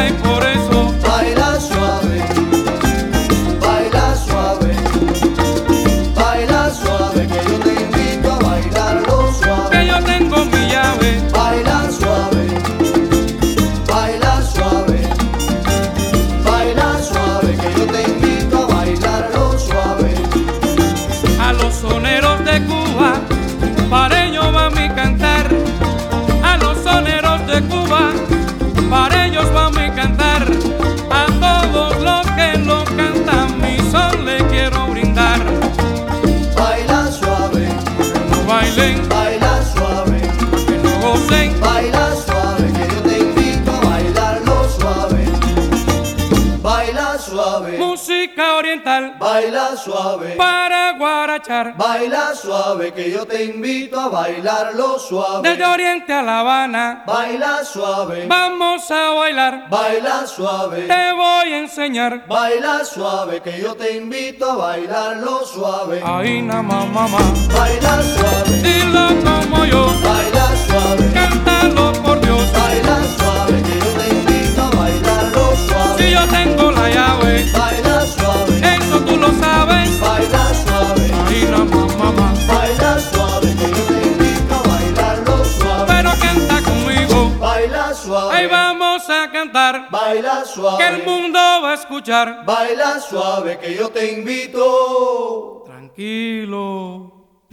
y por eso baila suave, baila suave, baila suave, que yo te invito a bailarlo suave. que yo tengo mi llave. Baila suave, baila suave, baila suave, que yo te invito a bailarlo suave. A los soneros de Cuba, para ellos va mi cantar. A los soneros de Cuba, para ellos va mi cantar. A todos los que lo cantan, mi son le quiero brindar. Baila suave, Que no bailen, baila suave, que no gocen. baila suave, que yo te invito a bailarlo suave. Baila suave, Música oriental baila suave, para guarachar. baila suave, que yo te invito a bailarlo suave. Desde Oriente a La Habana, Baila suave, vamos a bailar. baila suave, Te voy a enseñar. baila suave, que yo te invito a bailarlo suave. Ahí nada más, mamá. Baila suave, Dilo como yo, baila suave, cántalo por Dios. baila suave, que yo te invito a bailarlo suave. Si yo tengo la llave, Baila suave, eso tú lo sabes. baila suave, Ahí nada más, mamá. baila suave, que yo te invito a bailarlo suave. Pero canta conmigo, Baila suave, ahí vamos a cantar, baila que el suave, mundo va a escuchar. baila suave, que yo te invito. Tranquilo.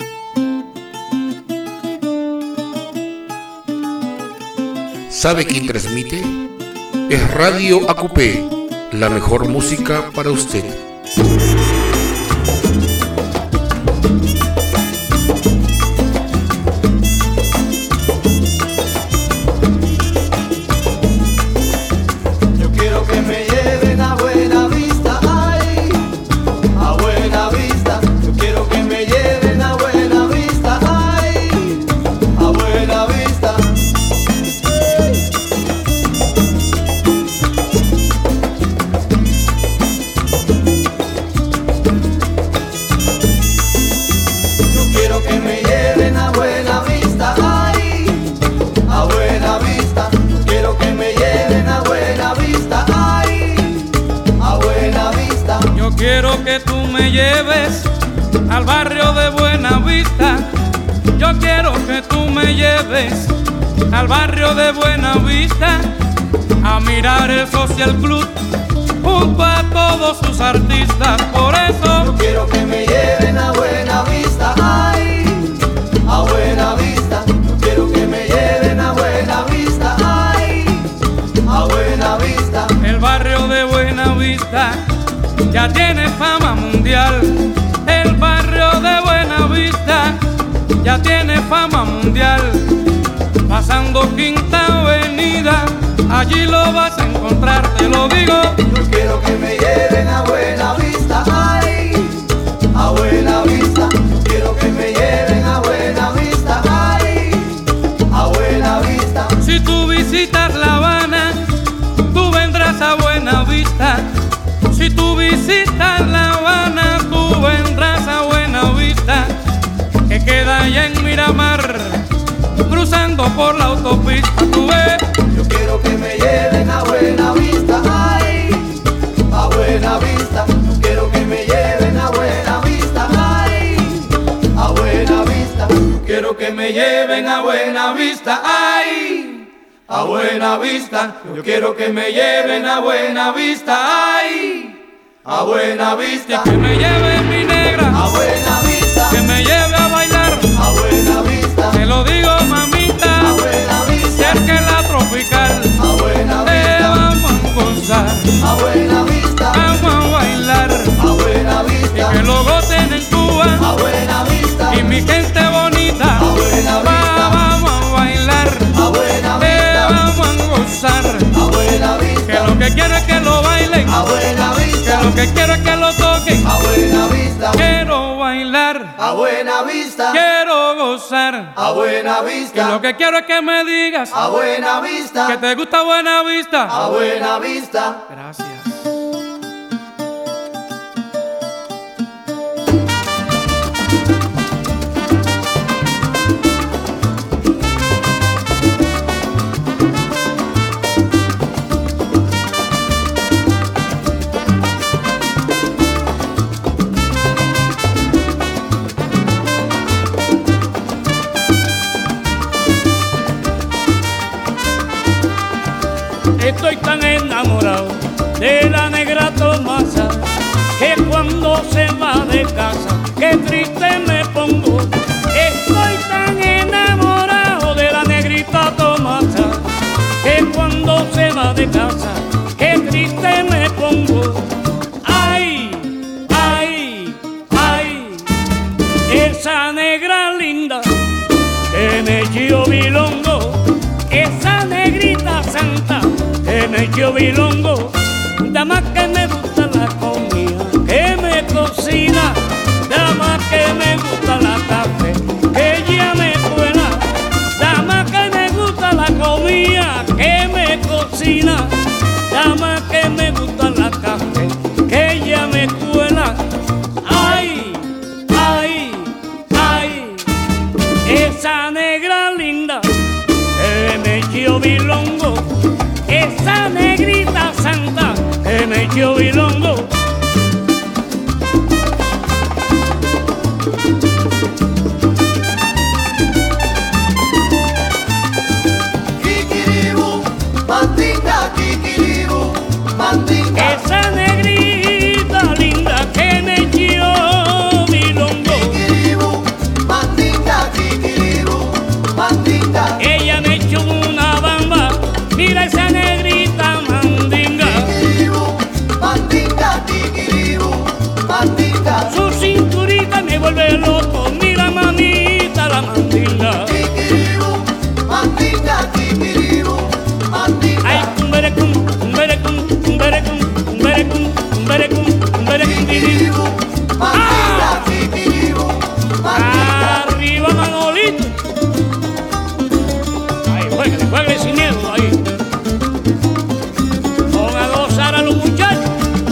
¿Sabe quién transmite? Es Radio Acupé, la mejor música para usted. Yo quiero que me lleven a Buena Vista, ay, a Buena Vista. Yo quiero que me lleven a Buena Vista, ay, a Buena Vista. Yo quiero que me lleven a Buena Vista, ay, a Buena Vista. Yo quiero que me lleven a Buena Vista, ay, a Buena Vista. Yo quiero que tú me lleves al barrio de Buena Vista. Yo quiero que tú me lleves al barrio de Buena Vista a mirar el Social Club junto a todos sus artistas. Por eso Yo quiero que me lleven a Buena Vista, ay, a Buena Vista. Yo quiero que me lleven a Buena Vista, ay, a Buena Vista. el barrio de Buena Vista ya tiene fama mundial. El barrio de Buena Vista ya tiene fama mundial. Pasando Quinta Avenida, allí lo vas a encontrar, te lo digo. Yo quiero que me lleven a Buena Vista, ay, a Buena Vista. Yo quiero que me lleven a Buena Vista, ay, a Buena Vista. Si tú visitas La Habana, tú vendrás a Buena Vista. Si tú visitas La Habana, tú vendrás a Buena Vista, que queda allá en Miramar, cruzando por la autopista. Tú ves, Yo quiero que me lleven a Buena Vista, ay, a Buena Vista. Yo quiero que me lleven a Buena Vista, ay, a Buena Vista. Yo quiero que me lleven a Buena Vista, ay, a Buena Vista. Yo quiero que me lleven a Buena Vista, ay, a Buena Vista. que me lleve mi negra, A Buena Vista, que me lleve a bailar. a Buena Vista, Te lo digo, mamita, a Buena Vista, cerca en la tropical. a Buena Te Vista, vamos a gozar, a Buena Vista, vamos a bailar, a Buena y Vista, que lo gocen en Cuba. a Buena Vista, Y mi gente bonita, a Buena Vista, vamos a bailar, a Buena te Vista, vamos a gozar. a Buena Que Vista, lo que quiero es que lo bailen, a Buena que Vista, lo que quiero es que lo toquen. a Buena Vista, Quiero bailar, a Buena Vista, quiero gozar. a Buena Que lo Vista, que quiero es que me digas a Buena que Vista, te gusta Buena Vista. a Buena Vista. Gracias. estoy tan enamorado de la negra Tomasa, que cuando se va de casa, qué triste me pongo. Estoy tan enamorado de la negrita Tomasa, que cuando se va de casa, qué triste me pongo. Ay, ay, ay, esa negra linda que me echó bilongo, esa negrita santa que me echó bilongo. Dama que me gusta la comida, que me cocina, dama que me gusta la café, que ella me cuela. Dama que me gusta la comida, que me cocina, dama que me gusta la café, que ella me cuela. Ay, ay, ay, esa negra linda que me echó bilongo, esa negrita santa que me echó bilongo. Kikiribu, mandinga, kikiribu, mandinga. Esa negrita linda que me echó bilongo. Kikiribu, mandinga, kikiribu, mandinga. Ella me echó una bamba, mira esa negrita mandinga. Kikiribu, mandinga, kikiribu, mandinga. Su cinturita me vuelve loco, mira mamita la mandinga. Kikiribu, mandinga, kikiribu, mandinga. Ay, cumberecum, cumberecum, cumberecum, cumberecum, cumberecum, cumberecum, Kikiribu, mandinga, kikiribu, mandinga. arriba Manolito. Ay, jueguele, jueguele sin miedo ahí. Pon a gozar a los muchachos.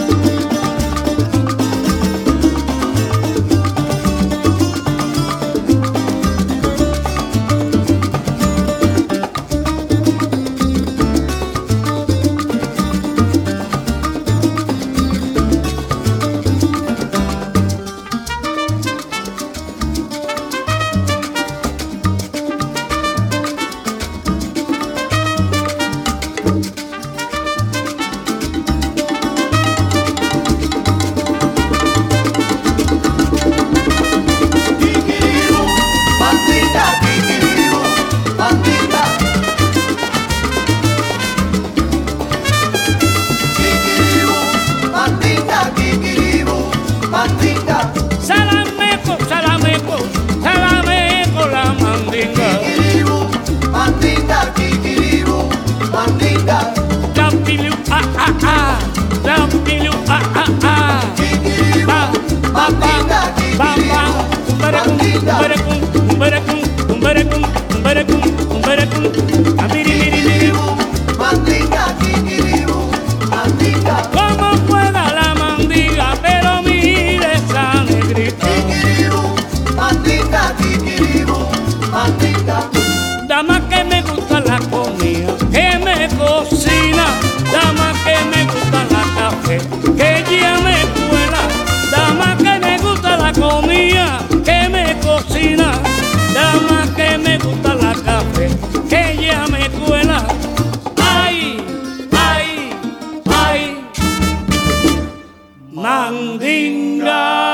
Kikiribu, mandinga, kikiribu, mandinga. Kikiribu, mandinga, kikiribu, mandinga. Salameco, salameco, salameco la mandinga. Kikiribu, mandinga, kikiribu, mandinga. Dampilu, ah, ah, ah. Dampilu, ah, ah, ah. Kikiribu, mandinga, kikiribu, mandinga. Kikiribu, mandinga, kikiribu, mandinga. Como pueda la mandinga, pero mire esa negrita. Kikiribu, mandinga, kikiribu, mandinga. Dama que me gusta la comida, que me cocina, dama que me gusta la café, que ella me cuela. Dama que me gusta la comida, que me cocina, dama que me gusta la café, que ella me cuela. Ay, ay, ay, mandinga.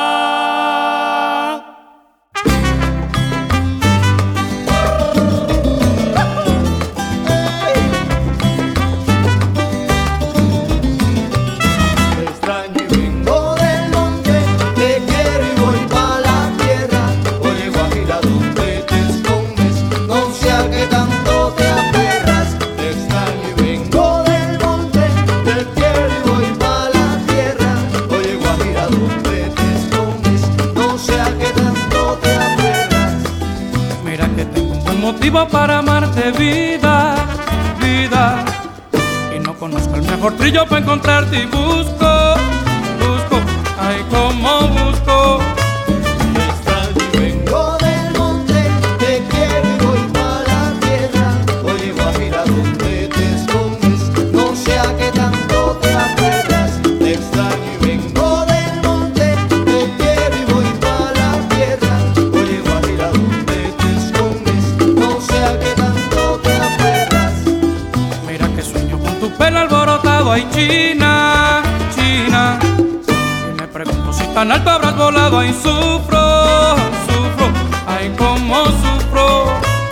Te extraño y vengo del monte, te quiero y voy pa' la tierra. Oye, Guajira, ¿dónde te escondes? No sé a qué tanto te aferras. Te extraño y vengo del monte, te quiero y voy pa' la tierra. Oye, Guajira, ¿dónde te escondes? No sé a qué tanto te aferras. Mira que tengo un buen motivo para amarte, vida, vida. Y no conozco el mejor trillo para encontrarte y busco, busco, ay, como busco. Te extraño y vengo del monte, te quiero y voy pa' la tierra. Oye, Guajira, ¿dónde te escondes? No sé a qué tanto te aferras. Te extraño y vengo del monte, te quiero y voy pa' la tierra. Oye, Guajira, ¿dónde te escondes? No sé a qué tanto te aferras. Mira que sueño con tu pelo alborotado, ay China, China. Y me pregunto si tan alto habrás volado, ay sufro, sufro, ay cómo sufro.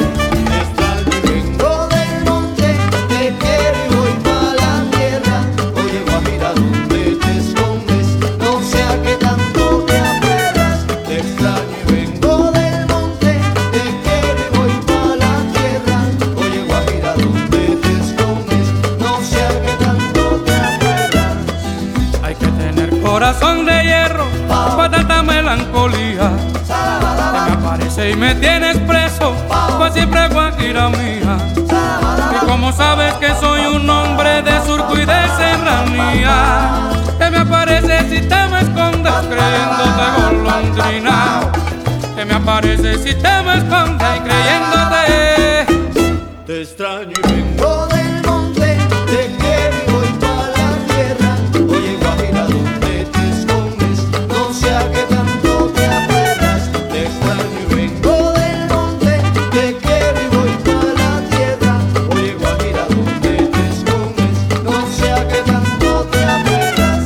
Vengo del monte, te quiero y voy pa' la tierra. Oye Guajira, ¿dónde te escondes? No sea que tanto te aferras. Te extraño y vengo del monte, te quiero y voy pa' la tierra. Oye Guajira, ¿dónde te escondes? No sea que tanto te aferras. Hay que tener corazón de hierro para tanta melancolía. Te me aparece y me tienes preso, pues siempre Guajira mía. Y como sabes que soy un hombre de surco y de serranía, te me aparece si te me escondes creyéndote golondrina. Te me aparece si te me escondes creyéndote. Te extraño y vengo del monte, te quiero y voy pa' la tierra. Oye Guajira, ¿dónde te escondes? No sea que tanto te aferras. Te extraño y vengo del monte, te quiero y voy pa' la tierra. Oye Guajira, ¿dónde te escondes? No sea que tanto te aferras.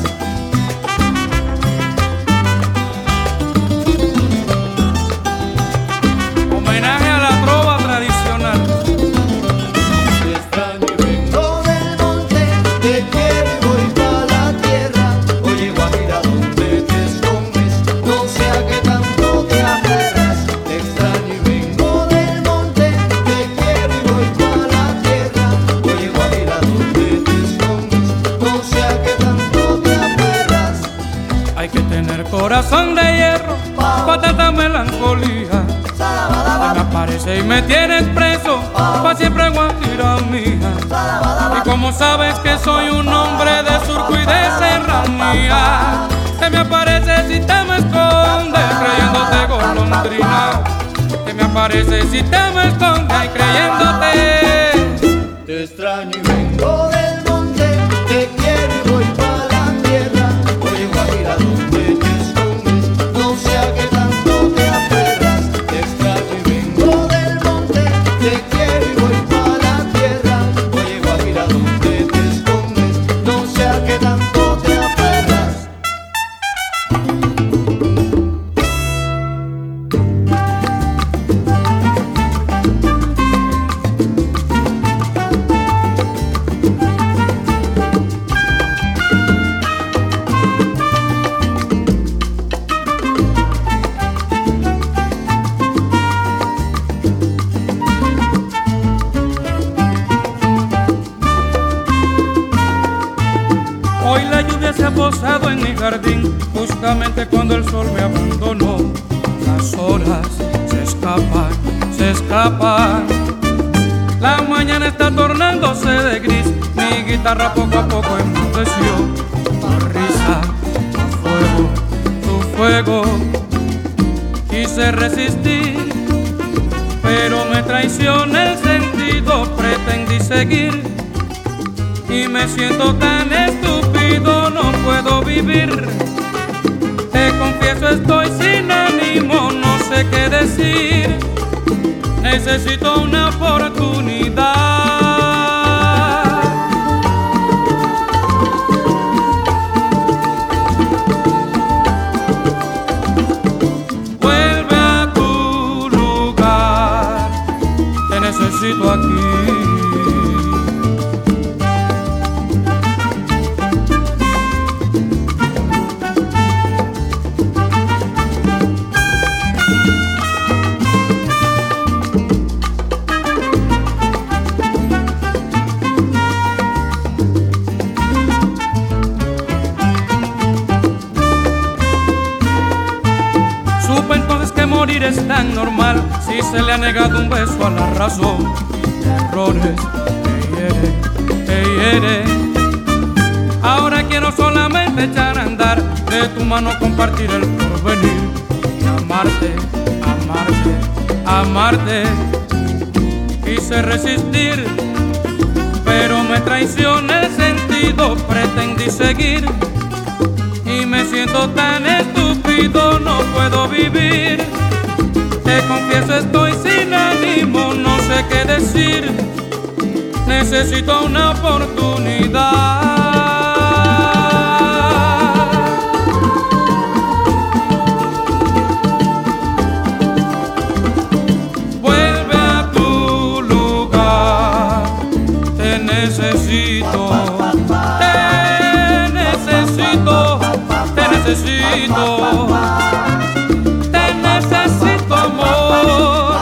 Homenaje a la trova tradicional. Te extraño y vengo del monte, te quiero y voy pa' la tierra. Oye Guajira, ¿dónde te escondes? No sea que tanto te aferras. Te extraño y vengo del monte, te quiero y voy pa' la tierra. Oye Guajira, ¿dónde te escondes? No sea que tanto te aferras. Hay que tener corazón de hierro para tanta melancolía. Te me aparece y me tienes preso, pa' siempre Guajira mía. Y como sabes que soy un hombre de surco y de serranía, te me aparece si te me escondes creyéndote golondrina. Te me aparece si te me escondes creyéndote. Te extraño y vengo del monte, te quiero y voy pa' la tierra. Oye Guajira, ¿dónde te escondes? No sea que tanto te aferras. Te extraño y vengo del monte, te quiero y voy pa' la tierra. Oye Guajira, ¿dónde te escondes? No sea que tanto te aferras. Hoy la lluvia se ha posado en mi jardín, justamente cuando el sol me abandonó. Las horas se escapan, se escapan. La mañana está tornándose de gris, mi guitarra poco a poco enmudeció. Tu risa, tu fuego, quise resistir, pero me traiciona el sentido, pretendí seguir. Y me siento tan estúpido, no puedo vivir. Te confieso, estoy sin ánimo, no sé qué decir. Necesito una oportunidad. Vuelve a tu lugar, te necesito aquí. Morir es tan normal si se le ha negado un beso a la razón. Errores te hieren. Ahora quiero solamente echar a andar, de tu mano compartir el porvenir. Y amarte, amarte, amarte. Quise resistir, pero me traiciona el sentido, pretendí seguir. Y me siento tan estúpido, no puedo vivir. Te confieso, estoy sin ánimo, no sé qué decir. necesito una oportunidad. Vuelve a tu lugar, te necesito, te necesito, te necesito, te necesito, amor.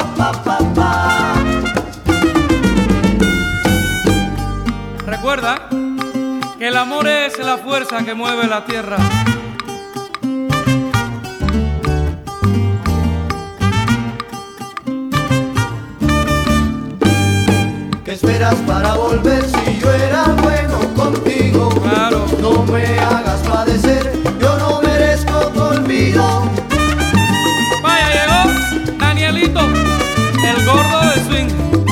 Recuerda que el amor es la fuerza que mueve la tierra. ¿Qué esperas para volver si yo era bueno contigo? Claro. No me hagas padecer, yo no merezco tu olvido. Vaya, llegó Danielito, el gordo de swing.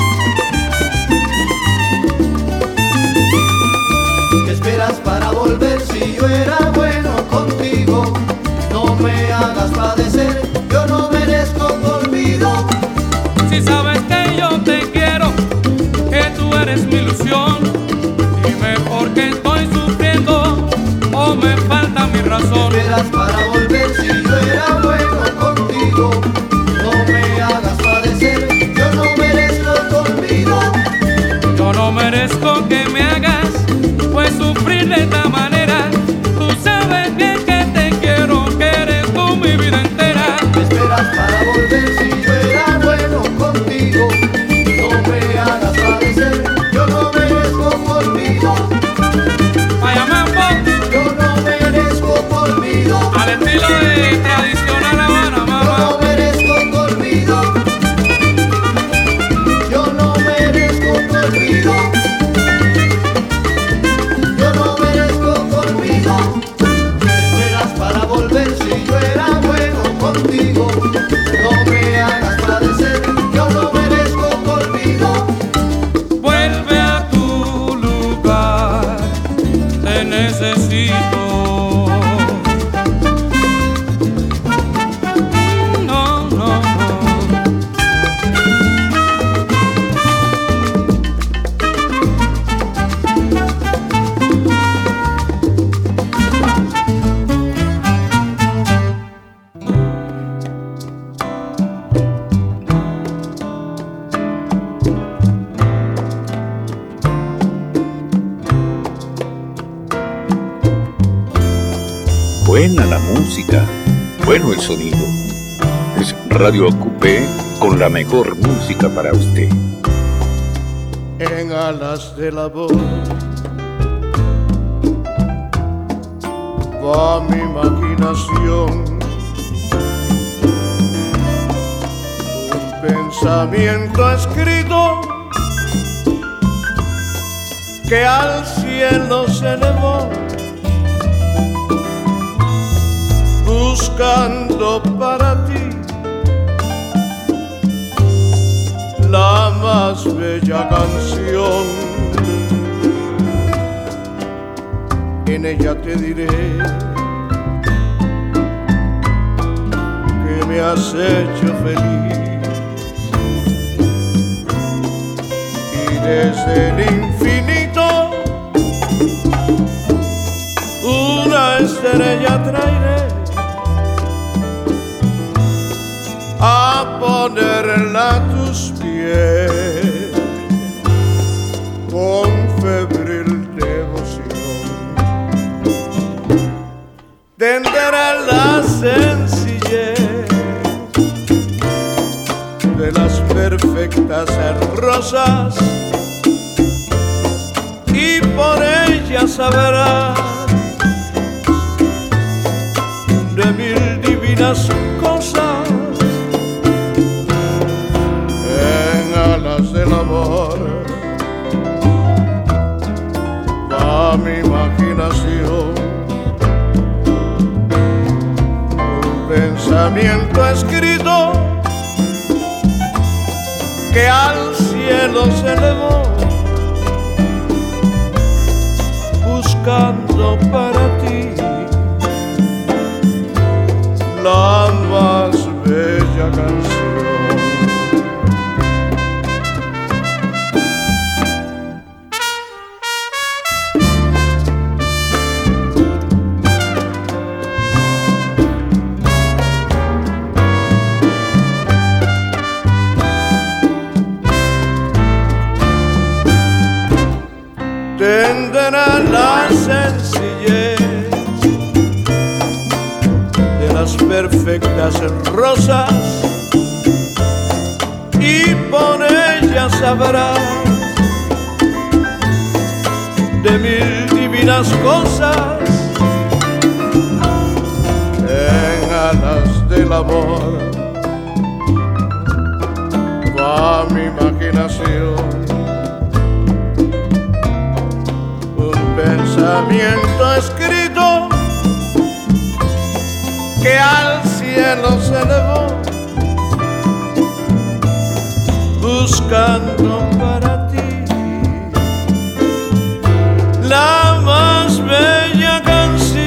¿Qué esperas para volver si yo era bueno contigo? No me hagas padecer, yo no merezco tu olvido. Si sabes que yo te quiero, que tú eres mi ilusión, dime por qué estoy sufriendo o me falta mi razón. ¿Qué esperas para volver si yo era bueno contigo? No me hagas padecer, yo no merezco tu olvido. Yo no merezco que me hagas pues sufrir de esta manera. Tú sabes bien que te quiero, que eres tú mi vida entera. ¿Qué esperas para volver si yo era bueno contigo? No me hagas padecer, yo no merezco tu olvido. Vaya mambo, Yo no merezco tu olvido. al estilo de tradicional Habana, Yo mamá. no merezco tu olvido. Yo no merezco tu olvido. Yo no merezco tu olvido. ¿Qué esperas para volver si yo era bueno contigo? No me hagas padecer, yo no merezco tu olvido. Vuelve a tu lugar, te necesito. No, no, no. Buena la música, bueno el sonido. Es Radio Acupé con la mejor música para usted. En alas de la voz va mi imaginación, un pensamiento escrito que al cielo se elevó, buscando para ti la más bella canción. En ella te diré que me has hecho feliz, y desde el infinito una estrella traeré a ponerla a tus pies con febril devoción. Tendrá la sencillez de las perfectas rosas y por ella sabrás de mil divinas cosas. Del amor va mi imaginación, un pensamiento escrito que al cielo se elevó, buscando para ti la más bella canción. tendrá la sencillez de las perfectas rosas y por ella sabrás de mil divinas cosas. En alas del amor va mi imaginación, un pensamiento escrito que al cielo se elevó, buscando para ti la más bella canción.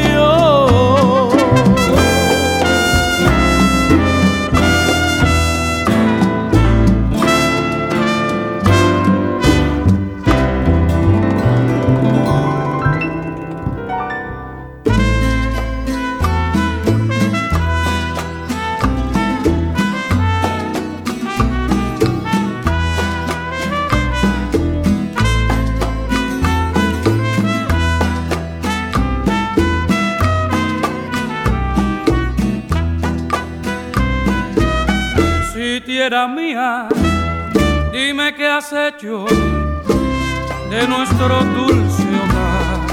Tierra mía, dime qué has hecho de nuestro dulce hogar,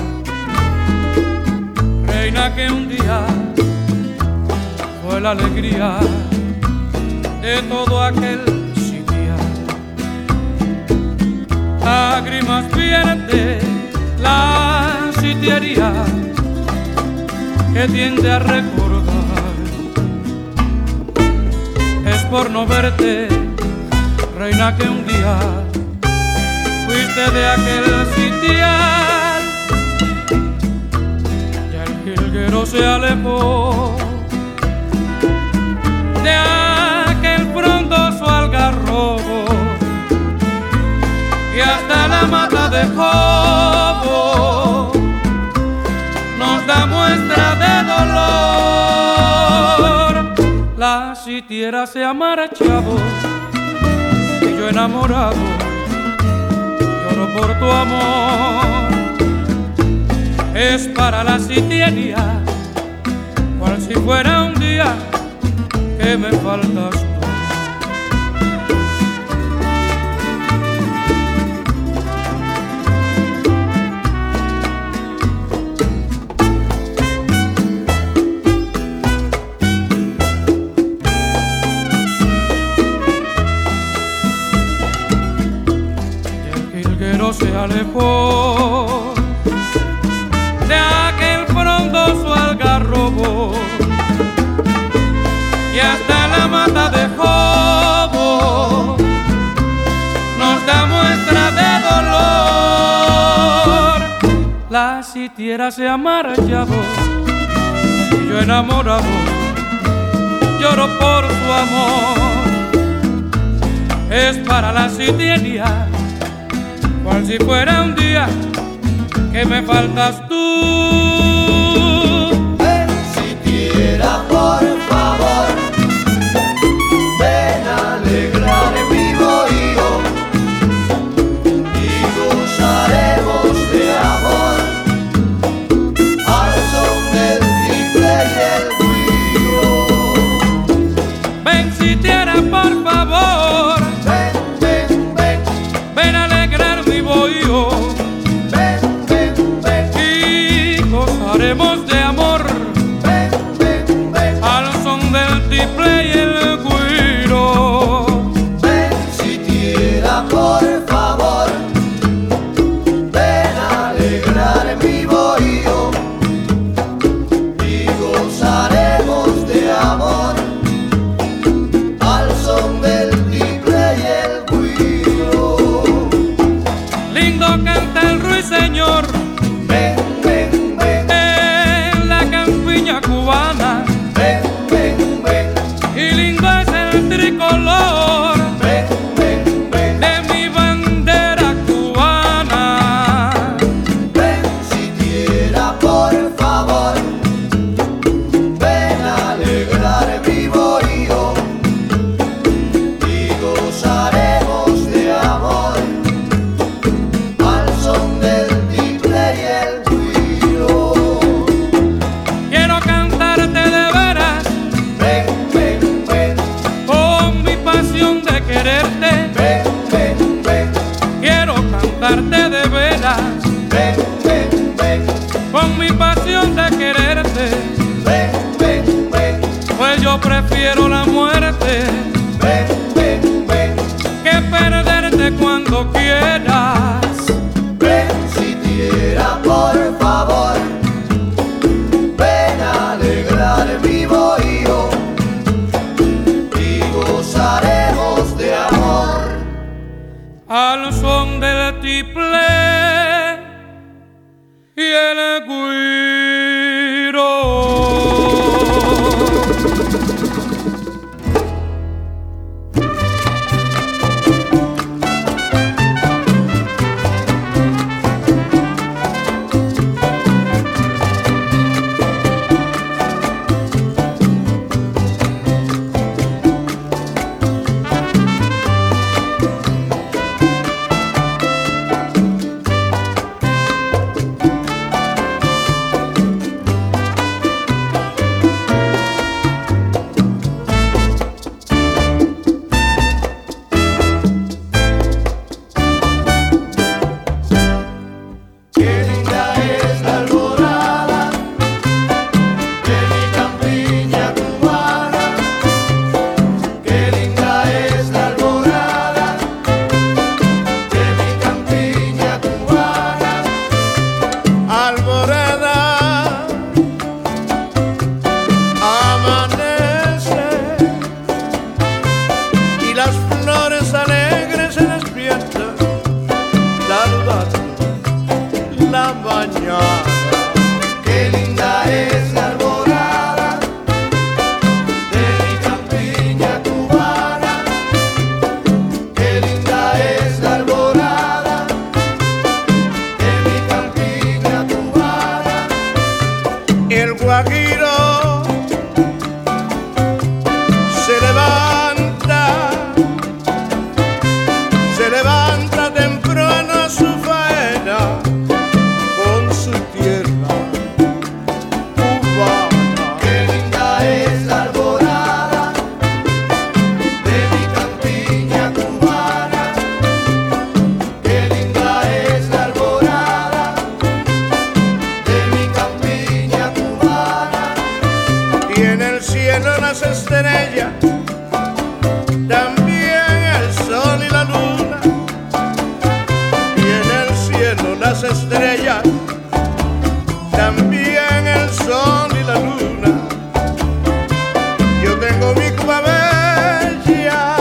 reina que un día fue la alegría de todo aquel sitial. Lágrimas vierte la sitiería que tiende a recordar. Es por no verte, reina, que un día fuiste de aquel sitial y el jilguero se alejó de aquel frondoso algarrobo y hasta la mata de Jobo nos da muestra de dolor. La sitiera se ha marchado y yo enamorado lloro por tu amor. Es para la sitiería cual si fuera un día que me faltas tú. Se alejó de aquel frondoso algarrobo y hasta la mata de Jobo nos da muestra de dolor. La sitiera se ha marchado y yo enamorado lloro por su amor. Es para la sitiería cual si fuera un día que me faltas tú. Ven, sitiera, por favor, ven a alegrar mi bohío y gozaremos de amor al son del tiple y el güiro. Ven, sitiera, por favor, ven a alegrar mi bohío. Ven, ven, ven, y gozaremos de amor ven, ven, ven, al son del tiple y el güiro. ven, sitiera, por favor, ven a alegrar mi bohío y gozaremos de amor al son del tiple y el güiro. Lindo canta el ruiseñor, Ven, ven, ven, prefiero la muerte. Ven, ven, ven. Que perderte cuando quieras. Ven siquiera, por favor. Ven a alegrar mi bohío y gozaremos de amor. Al son del tiple y el güiro. Estrellas, también el sol y la luna. Yo tengo mi Cuba bella,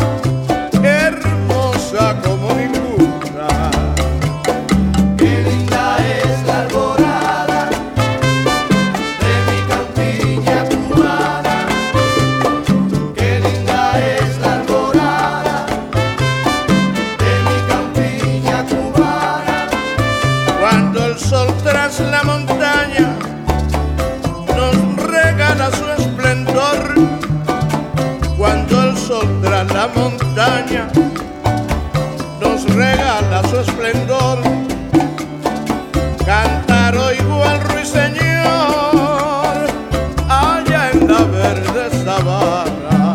hermosa como ninguna. Qué linda es la alborada de mi campiña cubana. Qué linda es la alborada de mi campiña cubana. Cuando el sol tras la montaña nos regala su esplendor, cuando el sol tras la montaña nos regala su esplendor, cantar oigo al ruiseñor allá en la verde sabana.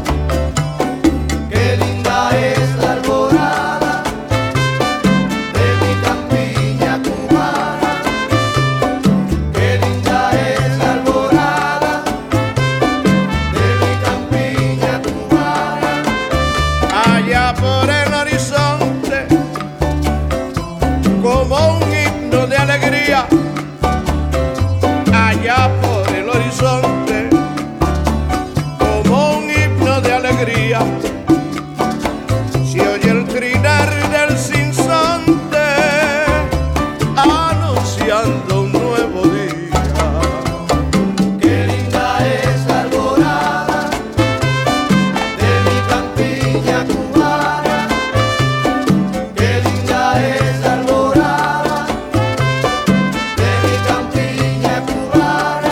Qué linda es la alborada de mi campiña cubana. Qué linda es la alborada de mi campiña cubana. Allá por el horizonte, como un himno de alegría, allá por el horizonte, como un himno de alegría, se oye el trinar del sinsonte anunciando un nuevo día. Qué linda es la alborada de mi campiña cubana. Qué linda es la alborada de mi campiña cubana.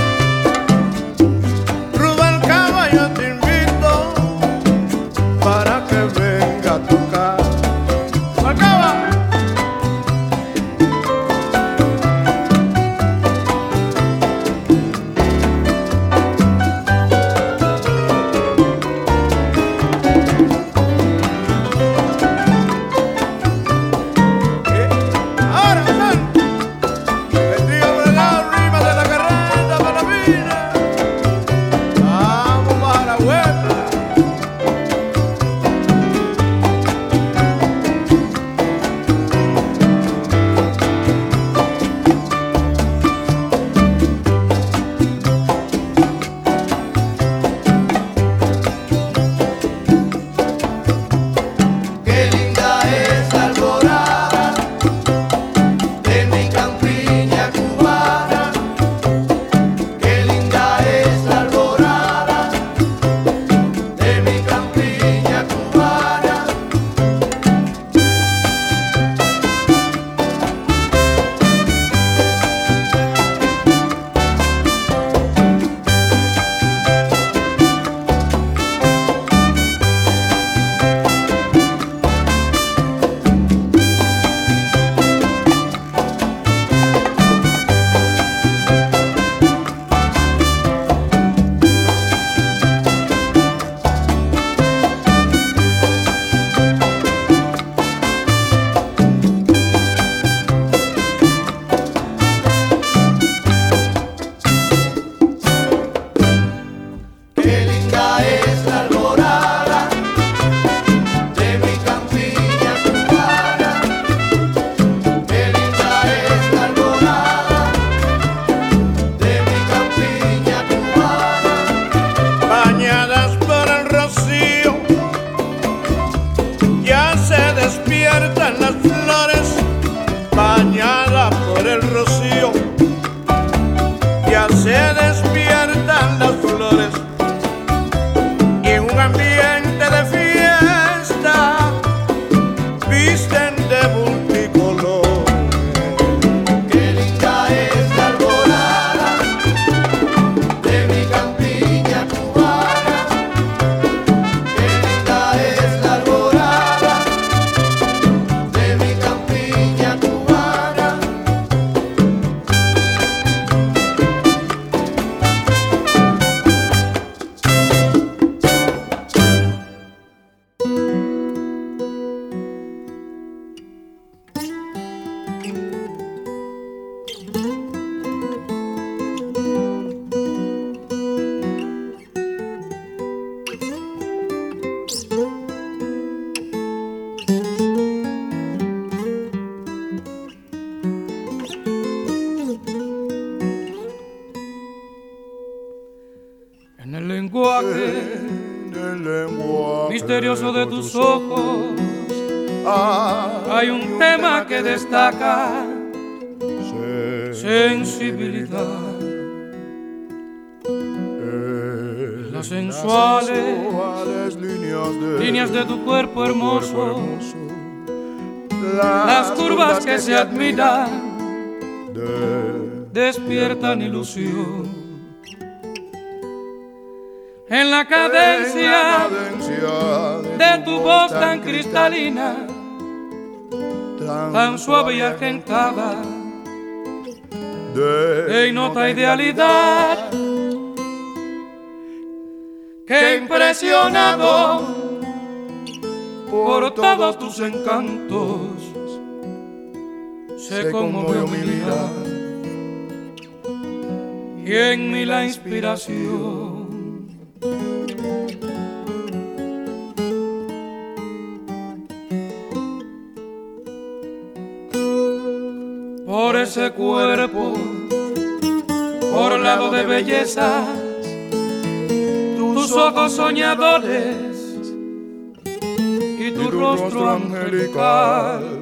Rubalcaba, yo te invito para que venga a tocar. Rubalcaba. misterioso de tus ojos hay un tema que destaca: sensibilidad. Las sensuales líneas de tu cuerpo hermoso, las curvas que se admiran, despiertan ilusión. En la cadencia de tu voz tan cristalina, tan suave y argentada, de ignota idealidad, que impresionado por todos tus encantos se conmovió mi vida y en mí la inspiración. Por ese cuerpo orlado de belleza, tus ojos soñadores y tu rostro angelical.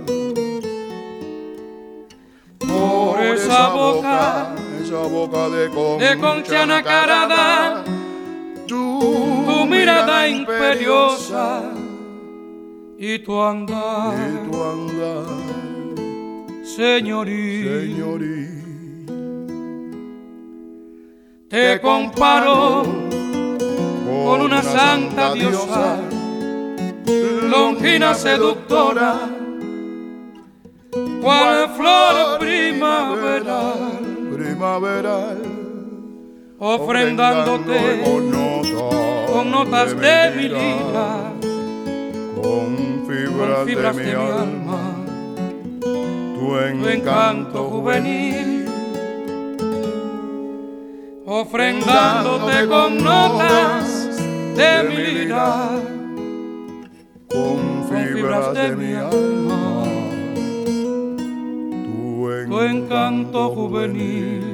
Por esa boca de concha nacarada, tu mirada imperiosa y tu andar, señoril. Te comparo con una santa diosa, longina seductora, cual flor primaveral, ofrendándote con notas de mi lira, con fibras de mi alma, tu encanto juvenil, ofrendándote con notas de mi lira, con fibras de mi alma, tu encanto juvenil.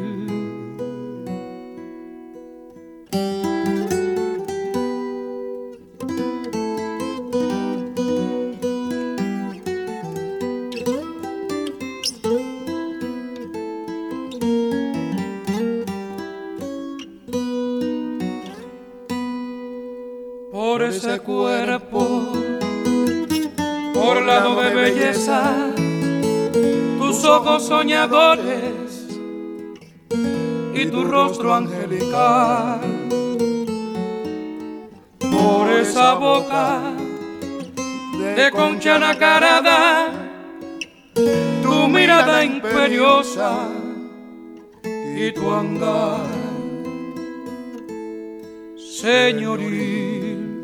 Por ese cuerpo orlado de belleza, tus ojos soñadores y tu rostro angelical. Por esa boca de concha nacarada, tu mirada imperiosa y tu andar, señoril.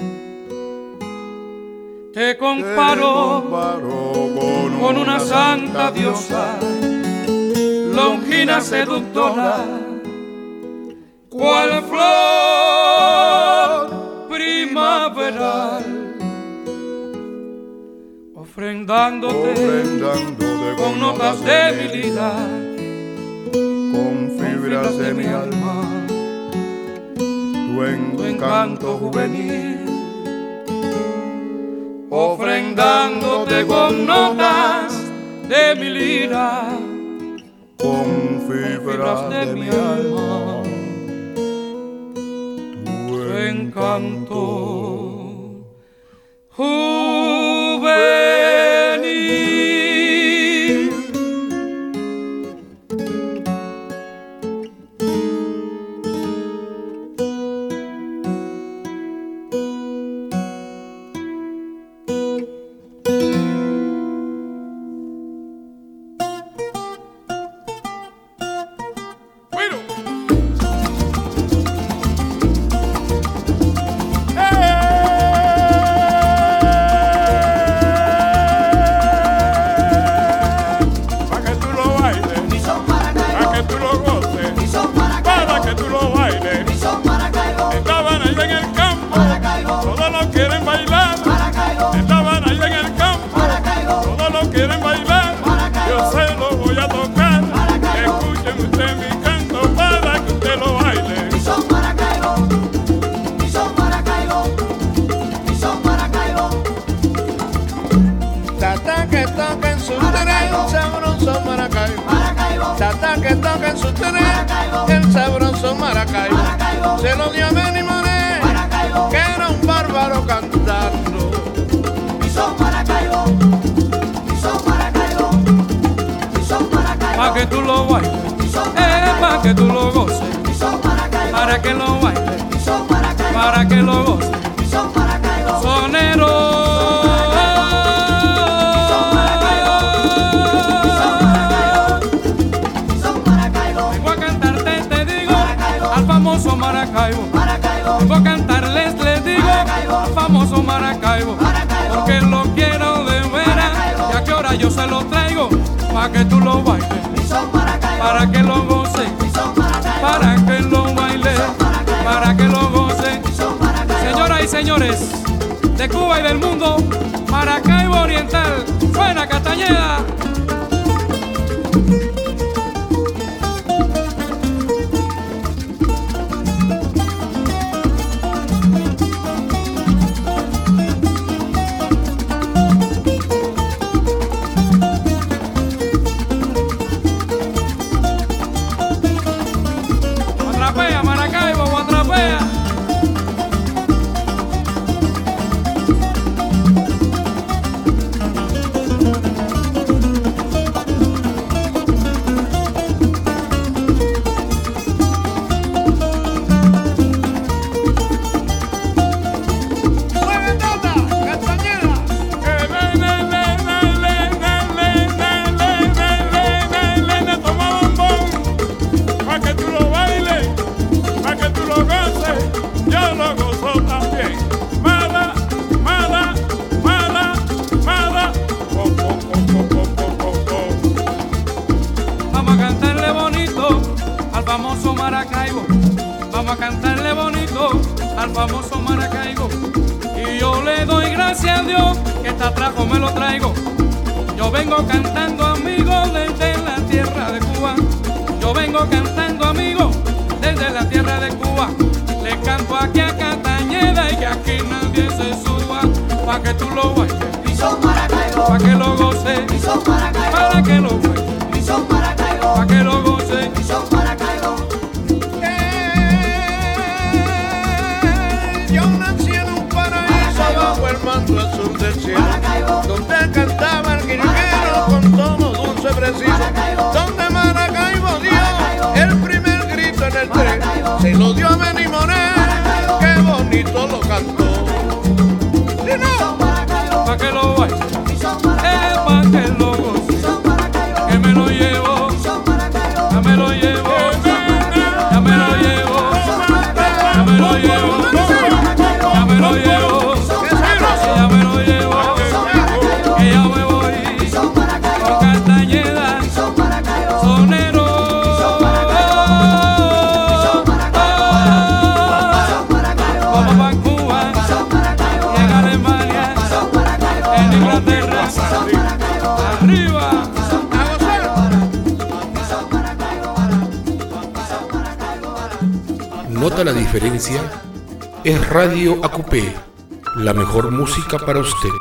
Te comparo con una santa diosa, longina seductora, cual flor primaveral, ofrendándote con notas de mi lira, con fibras de mi alma, tu encanto juvenil, ofrendándote con notas de mi lira, con fibras de mi alma, tu encanto juvenil. Maracaibo, que toquen sus tenes, el sabroso Maracaibo, se lo dio a Benny Moré, que era un bárbaro cantando. Mi son Maracaibo, mi son Maracaibo, mi son Maracaibo. Pa' que tú lo bailes, pa' que tú lo goces, Mi son Maracaibo, para que lo bailes, mi son Maracaibo, para que lo goces. mi son Maracaibo. Sonero. Vengo a cantarte, te digo, al famoso Maracaibo. Vengo a cantarles, les digo, al famoso Maracaibo. Porque lo quiero de veras, y a qué hora yo se lo traigo, para que tú lo bailes, para que lo goces, para que lo bailes, para que lo goces. Señoras y señores, de Cuba y del mundo, Maracaibo Oriental, suena Castañeda. Guatrapea, Maracaibo, guatrapea. Vamos a cantarle bonito al famoso Maracaibo. Vamos a cantarle bonito al famoso Maracaibo. Y yo le doy gracias a Dios que este atrajo me lo traigo. Yo vengo cantando, amigo, desde la tierra de Cuba. Yo vengo cantando, amigo, desde la tierra de Cuba. Le canto aquí a Castañeda y que aquí nadie se suba. Pa' que tú lo bailes, pa' que lo goces, para que lo bailes, pa' que lo goces. Yo nací en un paraíso bajo el manto azul del cielo, donde cantaba el guiriguero con tono dulce preciso, donde Maracaibo dio el primer grito en el tren, se lo dio a Benny Moré, qué bonito lo cantó. Pa' que lo baile, pa' que lo goce, que me lo llevo, ya me lo llevo, ya me lo llevo, ya me lo llevo, ya me lo llevo, ya me lo llevo, que ya me voy, con Castañeda, sonero. Vamos pa' Cuba, y en Alemania, en Inglaterra, arriba. ¿Nota la diferencia? Es Radio Acupé, la mejor música para usted.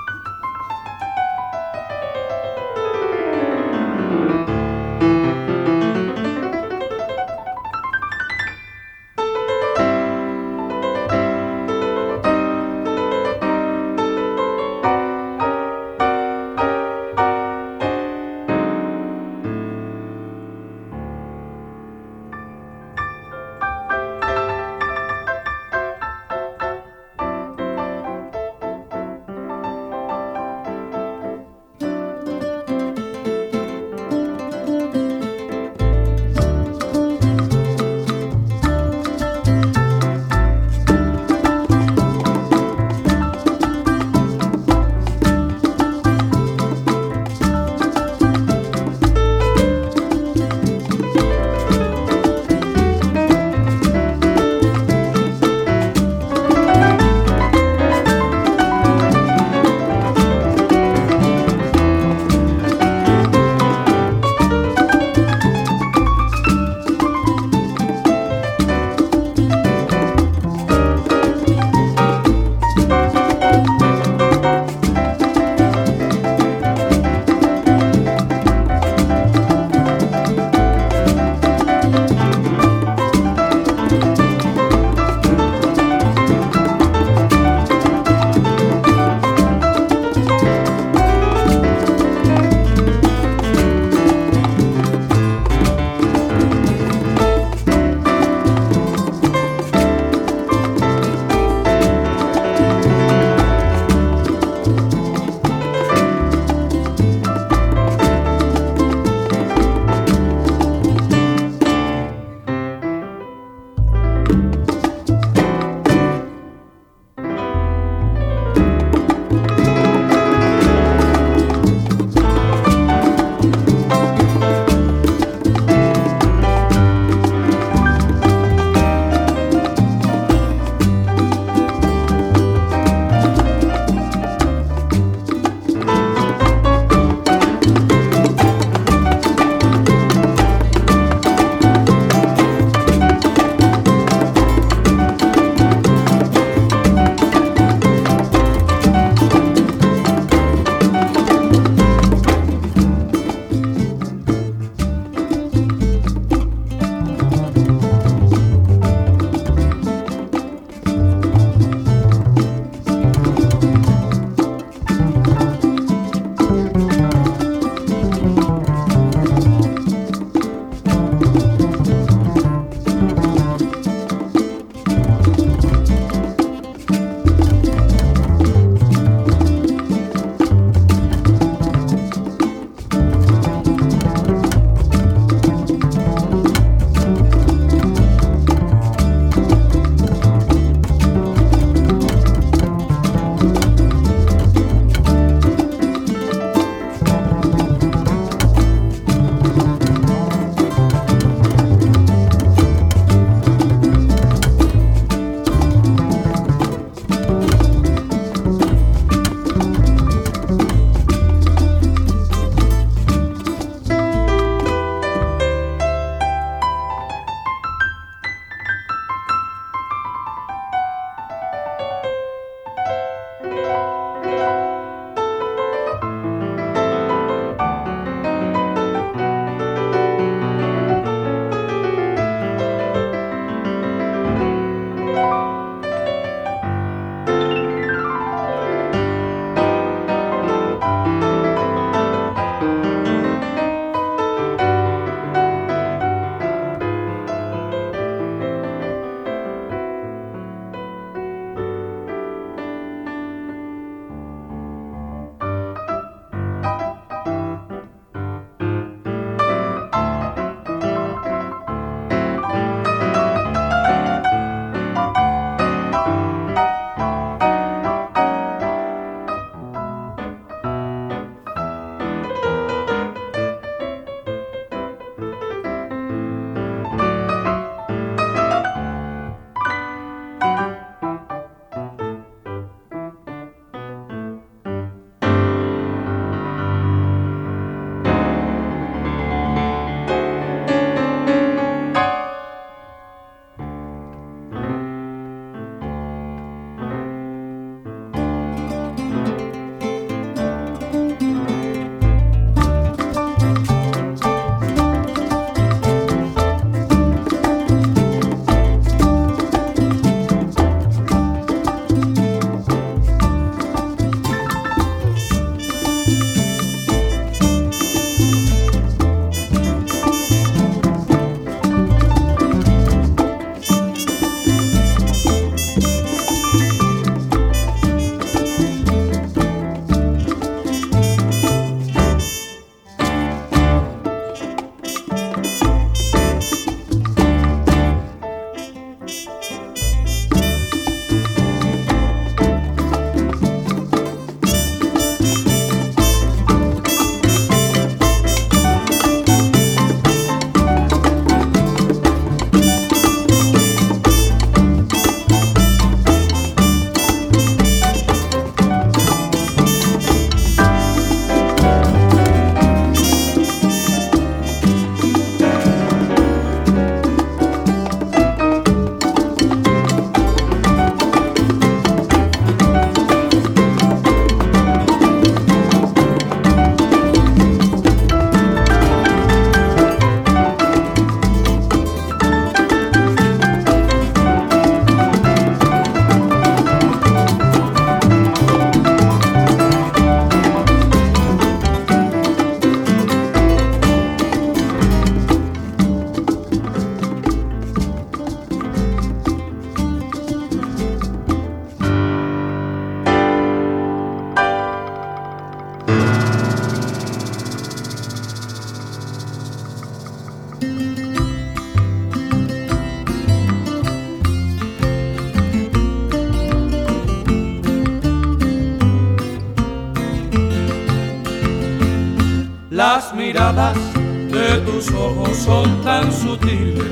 Las miradas de tus ojos son tan sutiles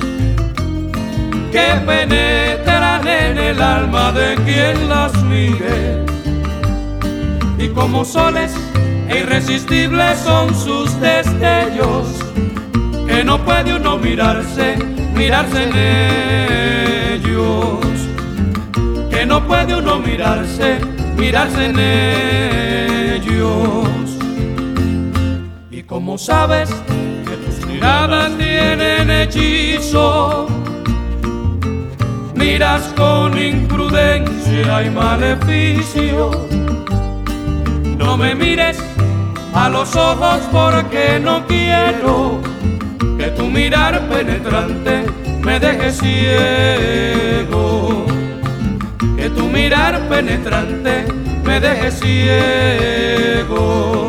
que penetran en el alma de quien las mire. Y como soles e irresistibles son sus destellos, que no puede uno mirarse en ellos, que no puede uno mirarse en ellos. Y como sabes que tus miradas tienen hechizo, miras con imprudencia y maleficio. No me mires a los ojos porque no quiero que tu mirar penetrante me deje ciego, que tu mirar penetrante me deje ciego.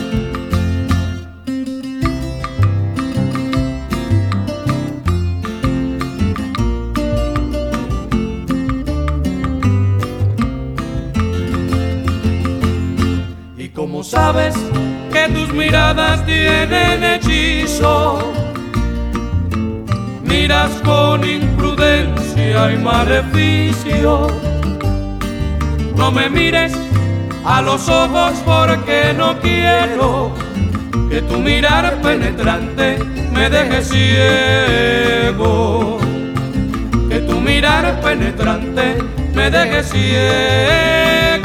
Y como sabes que tus miradas tienen hechizo, miras con imprudencia y maleficio. No me mires a los ojos porque no quiero que tu mirar penetrante me deje ciego, que tu mirar penetrante me deje ciego.